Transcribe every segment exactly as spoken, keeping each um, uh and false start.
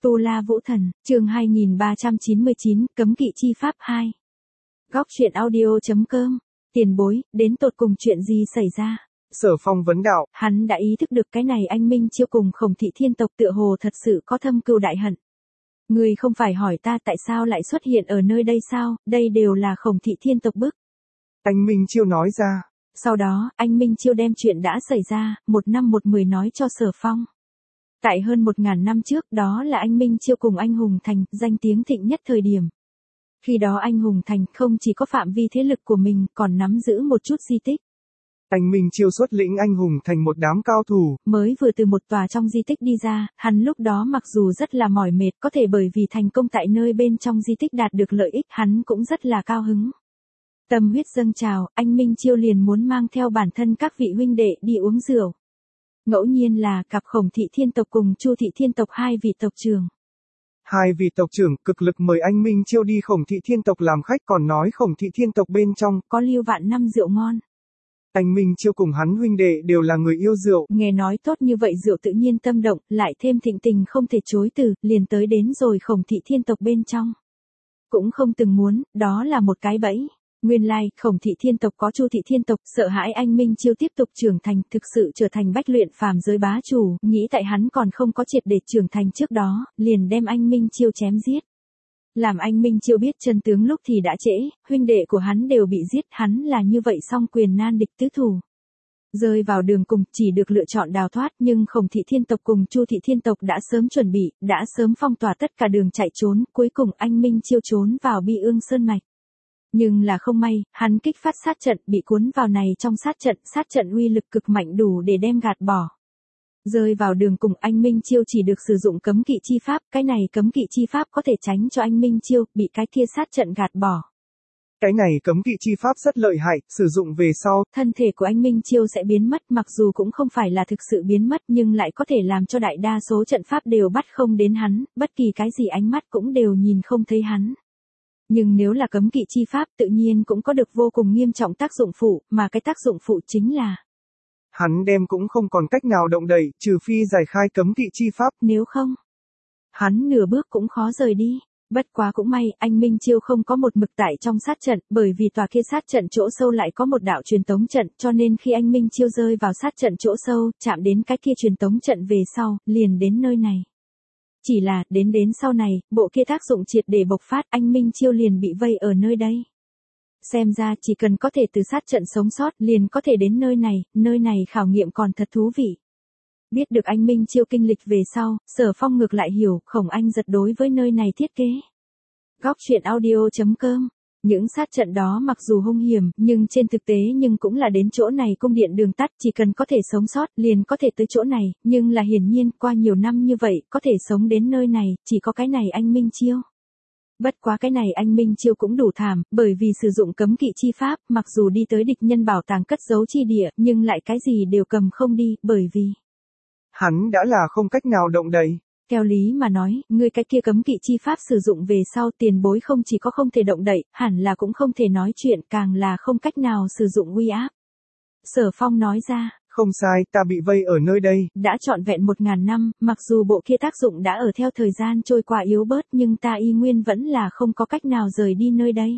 Tu La Vũ Thần, chương hai nghìn ba trăm chín mươi chín, Cấm kỵ chi pháp hai. Góc truyện audio.com, tiền bối, đến tột cùng chuyện gì xảy ra? Sở Phong vấn đạo. Hắn đã ý thức được cái này anh Minh Chiêu cùng Khổng Thị Thiên tộc tựa hồ thật sự có thâm cừu đại hận. Người không phải hỏi ta tại sao lại xuất hiện ở nơi đây sao, đây đều là Khổng Thị Thiên tộc bức. Anh Minh Chiêu nói ra. Sau đó, anh Minh Chiêu đem chuyện đã xảy ra, một năm một mười nói cho Sở Phong. Tại hơn một ngàn năm trước, đó là anh Minh Chiêu cùng anh Hùng Thành, danh tiếng thịnh nhất thời điểm. Khi đó anh Hùng Thành không chỉ có phạm vi thế lực của mình, còn nắm giữ một chút di tích. Anh Minh Chiêu xuất lĩnh anh Hùng Thành một đám cao thủ. Mới vừa từ một tòa trong di tích đi ra, hắn lúc đó mặc dù rất là mỏi mệt, có thể bởi vì thành công tại nơi bên trong di tích đạt được lợi ích, hắn cũng rất là cao hứng. Tâm huyết dâng trào, anh Minh Chiêu liền muốn mang theo bản thân các vị huynh đệ đi uống rượu. Ngẫu nhiên là cặp Khổng Thị Thiên tộc cùng Chu Thị Thiên tộc hai vị tộc trưởng. Hai vị tộc trưởng cực lực mời anh Minh Chiêu đi Khổng Thị Thiên tộc làm khách, còn nói Khổng Thị Thiên tộc bên trong có lưu vạn năm rượu ngon. Anh Minh Chiêu cùng hắn huynh đệ đều là người yêu rượu. Nghe nói tốt như vậy rượu tự nhiên tâm động, lại thêm thịnh tình không thể chối từ, liền tới đến rồi Khổng Thị Thiên tộc bên trong. Cũng không từng muốn, đó là một cái bẫy. Nguyên lai, Khổng Thị Thiên tộc có Chu Thị Thiên tộc, sợ hãi anh Minh Chiêu tiếp tục trưởng thành, thực sự trở thành bách luyện phàm giới bá chủ, nghĩ tại hắn còn không có triệt để trưởng thành trước đó, liền đem anh Minh Chiêu chém giết. Làm anh Minh Chiêu biết chân tướng lúc thì đã trễ, huynh đệ của hắn đều bị giết, hắn là như vậy song quyền nan địch tứ thủ. Rơi vào đường cùng, chỉ được lựa chọn đào thoát, nhưng Khổng Thị Thiên tộc cùng Chu Thị Thiên tộc đã sớm chuẩn bị, đã sớm phong tỏa tất cả đường chạy trốn, cuối cùng anh Minh Chiêu trốn vào Bi Ương Sơn Mạch. Nhưng là không may, hắn kích phát sát trận, bị cuốn vào này trong sát trận, sát trận uy lực cực mạnh đủ để đem gạt bỏ. Rơi vào đường cùng, anh Minh Chiêu chỉ được sử dụng cấm kỵ chi pháp, cái này cấm kỵ chi pháp có thể tránh cho anh Minh Chiêu bị cái kia sát trận gạt bỏ. Cái này cấm kỵ chi pháp rất lợi hại, sử dụng về sau, thân thể của anh Minh Chiêu sẽ biến mất, mặc dù cũng không phải là thực sự biến mất nhưng lại có thể làm cho đại đa số trận pháp đều bắt không đến hắn, bất kỳ cái gì ánh mắt cũng đều nhìn không thấy hắn. Nhưng nếu là cấm kỵ chi pháp tự nhiên cũng có được vô cùng nghiêm trọng tác dụng phụ, mà cái tác dụng phụ chính là hắn đem cũng không còn cách nào động đậy, trừ phi giải khai cấm kỵ chi pháp, nếu không, hắn nửa bước cũng khó rời đi. Bất quá cũng may, anh Minh Chiêu không có một mực tại trong sát trận, bởi vì tòa kia sát trận chỗ sâu lại có một đạo truyền tống trận, cho nên khi anh Minh Chiêu rơi vào sát trận chỗ sâu, chạm đến cái kia truyền tống trận về sau, liền đến nơi này. Chỉ là, đến đến sau này, bộ kia tác dụng triệt để bộc phát, anh Minh Chiêu liền bị vây ở nơi đây. Xem ra chỉ cần có thể từ sát trận sống sót, liền có thể đến nơi này, nơi này khảo nghiệm còn thật thú vị. Biết được anh Minh Chiêu kinh lịch về sau, Sở Phong ngược lại hiểu, Khổng Anh Giật đối với nơi này thiết kế. Góc truyện audio.com. Những sát trận đó mặc dù hung hiểm, nhưng trên thực tế nhưng cũng là đến chỗ này cung điện đường tắt, chỉ cần có thể sống sót, liền có thể tới chỗ này, nhưng là hiển nhiên, qua nhiều năm như vậy, có thể sống đến nơi này, chỉ có cái này anh Minh Chiêu. Bất quá cái này anh Minh Chiêu cũng đủ thảm, bởi vì sử dụng cấm kỵ chi pháp, mặc dù đi tới địch nhân bảo tàng cất giấu chi địa, nhưng lại cái gì đều cầm không đi, bởi vì hắn đã là không cách nào động đậy. Theo lý mà nói, ngươi cái kia cấm kỵ chi pháp sử dụng về sau, tiền bối không chỉ có không thể động đậy, hẳn là cũng không thể nói chuyện, càng là không cách nào sử dụng uy áp. Sở Phong nói ra. Không sai, ta bị vây ở nơi đây. Đã trọn vẹn một ngàn năm, mặc dù bộ kia tác dụng đã ở theo thời gian trôi qua yếu bớt, nhưng ta y nguyên vẫn là không có cách nào rời đi nơi đây.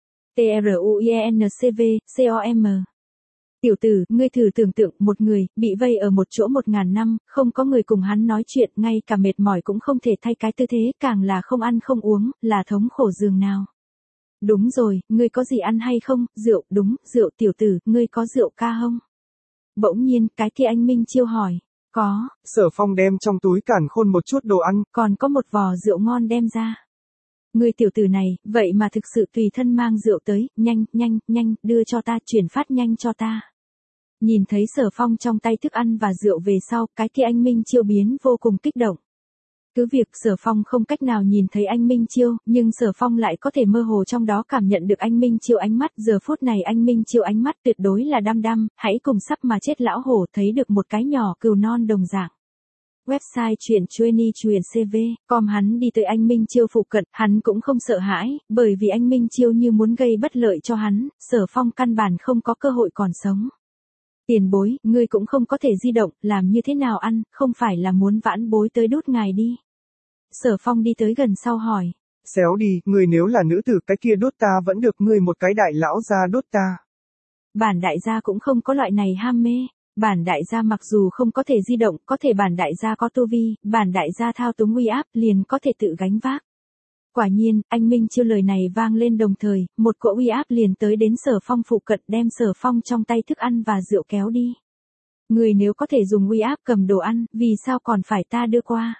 T R U I N C V, C O M. Tiểu tử, ngươi thử tưởng tượng, một người, bị vây ở một chỗ một ngàn năm, không có người cùng hắn nói chuyện, ngay cả mệt mỏi cũng không thể thay cái tư thế, càng là không ăn không uống, là thống khổ giường nào. Đúng rồi, ngươi có gì ăn hay không? Rượu, đúng, rượu. Tiểu tử, ngươi có rượu ca không? Bỗng nhiên, cái kia anh Minh Chiêu hỏi. Có. Sở Phong đem trong túi càn khôn một chút đồ ăn, còn có một vò rượu ngon đem ra. Ngươi tiểu tử này, vậy mà thực sự tùy thân mang rượu tới, nhanh, nhanh, nhanh, đưa cho ta, chuyển phát nhanh cho ta. Nhìn thấy Sở Phong trong tay thức ăn và rượu về sau, cái kia anh Minh Chiêu biến vô cùng kích động. Cứ việc Sở Phong không cách nào nhìn thấy anh Minh Chiêu, nhưng Sở Phong lại có thể mơ hồ trong đó cảm nhận được anh Minh Chiêu ánh mắt. Giờ phút này anh Minh Chiêu ánh mắt tuyệt đối là đăm đăm, hãy cùng sắp mà chết lão hổ thấy được một cái nhỏ cừu non đồng dạng. Website truyện chueny truyện cv com. Hắn đi tới anh Minh Chiêu phụ cận, hắn cũng không sợ hãi, bởi vì anh Minh Chiêu như muốn gây bất lợi cho hắn, Sở Phong căn bản không có cơ hội còn sống. Tiền bối, ngươi cũng không có thể di động, làm như thế nào ăn, không phải là muốn vãn bối tới đốt ngài đi. Sở Phong đi tới gần sau hỏi. Xéo đi, người nếu là nữ tử cái kia đốt ta vẫn được, người một cái đại lão gia đốt ta. Bản đại gia cũng không có loại này ham mê. Bản đại gia mặc dù không có thể di động, có thể bản đại gia có tu vi, bản đại gia thao túng uy áp liền có thể tự gánh vác. Quả nhiên, anh Minh Chiêu lời này vang lên đồng thời, một cỗ uy áp liền tới đến Sở Phong phụ cận đem Sở Phong trong tay thức ăn và rượu kéo đi. Người nếu có thể dùng uy áp cầm đồ ăn, vì sao còn phải ta đưa qua?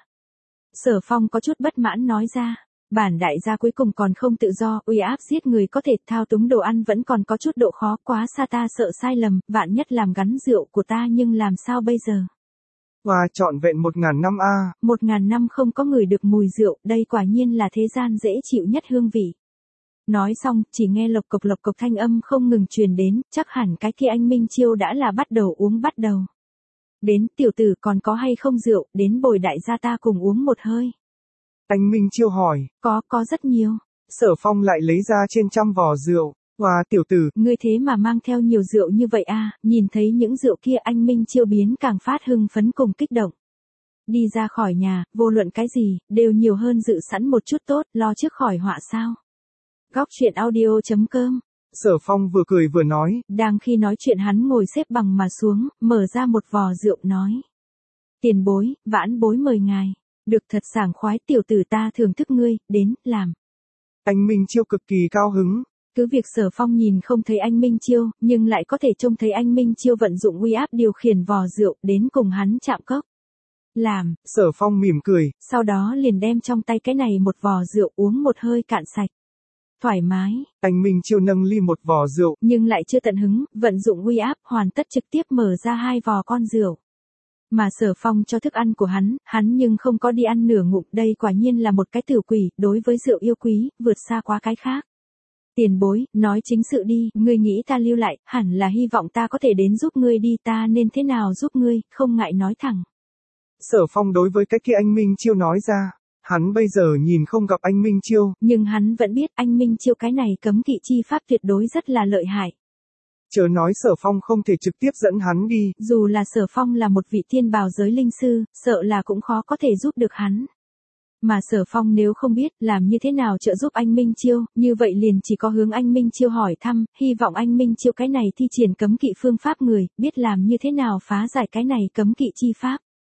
Sở Phong có chút bất mãn nói ra. Bản đại gia cuối cùng còn không tự do, uy áp giết người có thể thao túng đồ ăn vẫn còn có chút độ khó, quá xa ta sợ sai lầm, vạn nhất làm gắn rượu của ta nhưng làm sao bây giờ? Hoa trọn vẹn một ngàn năm a. Một ngàn năm không có người được mùi rượu, đây quả nhiên là thế gian dễ chịu nhất hương vị. Nói xong, chỉ nghe lộc cộc lộc cộc thanh âm không ngừng truyền đến, chắc hẳn cái kia anh Minh Chiêu đã là bắt đầu uống bắt đầu. Đến, tiểu tử còn có hay không rượu, đến bồi đại gia ta cùng uống một hơi. Anh Minh Chiêu hỏi. Có, có rất nhiều. Sở Phong lại lấy ra trên trăm vò rượu. Hoa tiểu tử. Ngươi thế mà mang theo nhiều rượu như vậy à, nhìn thấy những rượu kia anh Minh Chiêu biến càng phát hưng phấn cùng kích động. Đi ra khỏi nhà, vô luận cái gì, đều nhiều hơn dự sẵn một chút tốt, lo trước khỏi họa sao. Góc truyện audio chấm com. Sở Phong vừa cười vừa nói. Đang khi nói chuyện hắn ngồi xếp bằng mà xuống, mở ra một vò rượu nói. Tiền bối, vãn bối mời ngài. Được thật sảng khoái, tiểu tử ta thưởng thức ngươi, đến, làm. Anh Minh Chiêu cực kỳ cao hứng. Cứ việc Sở Phong nhìn không thấy anh Minh Chiêu, nhưng lại có thể trông thấy anh Minh Chiêu vận dụng uy áp điều khiển vò rượu đến cùng hắn chạm cốc. Làm. Sở Phong mỉm cười. Sau đó liền đem trong tay cái này một vò rượu uống một hơi cạn sạch. Thoải mái. Anh Minh Chiêu nâng ly một vò rượu. Nhưng lại chưa tận hứng, vận dụng uy áp hoàn tất trực tiếp mở ra hai vò con rượu. Mà Sở Phong cho thức ăn của hắn, hắn nhưng không có đi ăn nửa ngụm, đây quả nhiên là một cái tiểu quỷ, đối với rượu yêu quý, vượt xa quá cái khác. Tiền bối, nói chính sự đi, ngươi nghĩ ta lưu lại, hẳn là hy vọng ta có thể đến giúp ngươi đi, ta nên thế nào giúp ngươi, không ngại nói thẳng. Sở Phong đối với cái kia anh Minh Chiêu nói ra, hắn bây giờ nhìn không gặp anh Minh Chiêu. Nhưng hắn vẫn biết anh Minh Chiêu cái này cấm kỵ chi pháp tuyệt đối rất là lợi hại. Chớ nói Sở Phong không thể trực tiếp dẫn hắn đi. Dù là Sở Phong là một vị thiên bào giới linh sư, sợ là cũng khó có thể giúp được hắn. Mà Sở Phong nếu không biết làm như thế nào trợ giúp anh Minh Chiêu, như vậy liền chỉ có hướng anh Minh Chiêu hỏi thăm, hy vọng anh Minh Chiêu cái này thi triển cấm kỵ phương pháp người, biết làm như thế nào phá giải cái này cấm kỵ chi pháp.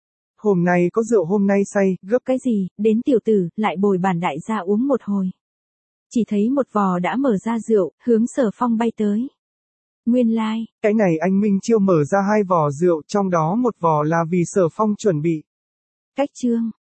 Hôm nay có rượu hôm nay say, gấp cái gì, đến tiểu tử, lại bồi bản đại gia uống một hồi. Chỉ thấy một vò đã mở ra rượu, hướng Sở Phong bay tới. Nguyên lai, like. Cái này anh Minh Chiêu mở ra hai vò rượu, trong đó một vò là vì Sở Phong chuẩn bị. Cách chương.